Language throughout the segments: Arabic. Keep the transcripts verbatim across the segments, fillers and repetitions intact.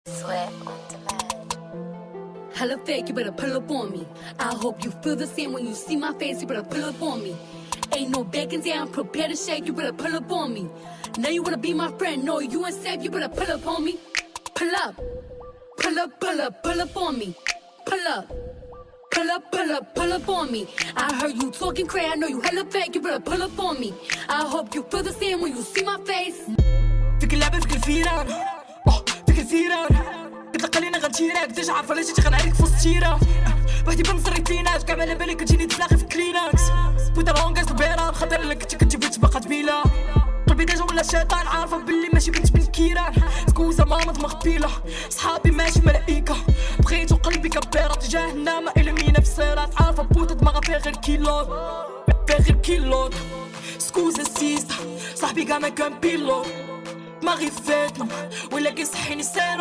Sweat on demand. Hella fake, you better pull up on me. I hope you feel the same when you see my face, you better pull up on me. Ain't no bacon down, prepare to shake, you better pull up on me. Now you wanna be my friend, no, you ain't safe, you better pull up on me. Pull up, pull up, pull up, pull up on me. Pull up, pull up, pull up, pull up on me. I heard you talking crazy, I know you hella fake, you better pull up on me. I hope you feel the same when you see my face. فيك اللعبة فيك الفيران اه فيك الفيران قلت لك غنتيراك ديجا عارفة علاش جيت غنعيرك في وسط تيرا وحدي بنصر ريتيناج كاع على بالي كتجيني تلاقي في كليناكس بودا لونغاز البيران خاطر اللي كنتي كنتي بغيت باقا تبيلا قلبي ديجا ولا شيطان عارفة بلي ماشي بنت بنت كيران سكوزا ماما دماغ بيلا صحابي ماشي ملايكة بغيتو قلبي كبيرة جهنم إلمينا في الصراط عارفة بوتا دماغها فيها غير كيلوت فيها غير كيلوت سكوزا سيستا صاحبي كاع ما كان بيلوت دماغي فاتنم ولا كيصحيني سيرو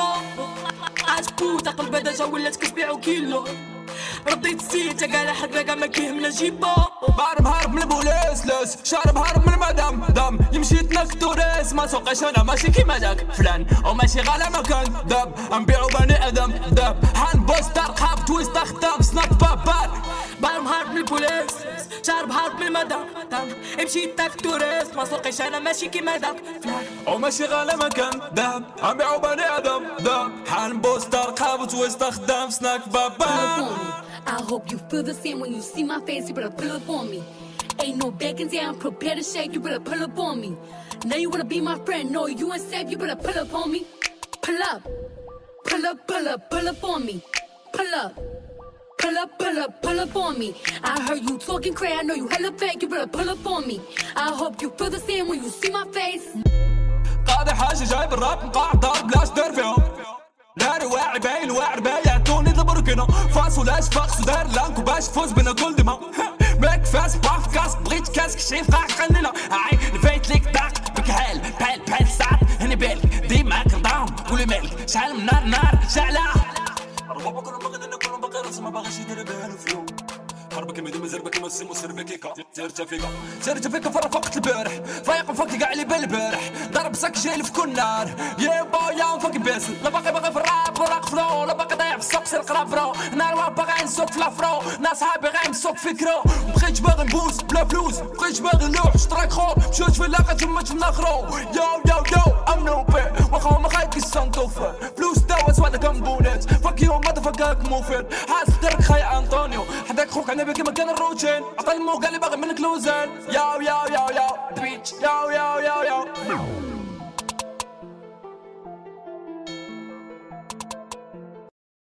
عاد بوتا قلبها ديجا ولات كتبيعو كيلو رديت سيتا كاع لحد كاع ما كيهمنا جيبو بعرف هارب من البوليس لاس شارب هارب من المدام دام يمشي تنكتوريس ما سوقش انا ماشي كيما داك فلان وماشي غالا مكان داب نبيعو بني ادم داب حان بوستر قاب تويست ختام سناب بابار بعرف هارب من البوليس شارب هارب من المدام دام يمشي تنكتوريس ما سوقش انا ماشي كيما داك فلان وماشي غالا مكان داب نبيعو بني ادم داب حان بوستر قاب تويست ختام سناب بابار. I hope you feel the same when you see my face, you better pull up on me. Ain't no bacon down, prepare to shake, you better pull up on me. Now you wanna be my friend, no, you ain't safe, you better pull up on me. Pull up, pull up, pull up, pull up on me. Pull up, pull up, pull up, pull up on me. I heard you talking crazy, I know you hella fake, you better pull up on me. I hope you feel the same when you see my face. قاضي حاجة جايب الراب مقاع دار بلاش دار فيهم داري واعي باين واعي باين يعطوني البركنة فاس ولاش فاقس ودار لانكو باش تفوز بنا كل دما ماك فاس باف كاس بغيت كاسك شيف قاع خلينا عاي لفايت ليك داق بكحال بحال بحال ساعات هني بالك ديماك رضاهم قولي مالك شعل من نار نار شعلة ربما كل بغيت انا كل باقي راسي ما باغيش يدير بها في يوم حربك المدي مزربك ما السم وسربكيكا سيرت فيكا سيرت فيكا فرا وقت البارح فايق وفاك كاع اللي بالبارح ضرب ساك جاي في كل نار يا بايا فاك باسل لا باقي باقي في الراب وراق فلو لا باقي ضايع في السوق سير قرا فرو نار باغي نسوق في لافرو ناس صحابي غير نسوق فكرو بقيت باغي نبوس بلا فلوس بقيت باغي نلوح شطراك خور مشيت في اللاقه تما تما خرو يو يو يو ام نو بي واخا ما خايف كيسانتوف فلوس دوا سوادا كمبونات فاك يو ماذا فاكاك موفر حاس درك خاي انطونيو حداك خوك على بالك مكان الروتين عطى المو قال لي باغي منك لوزان ياو ياو ياو ياو بيتش ياو ياو ياو ياو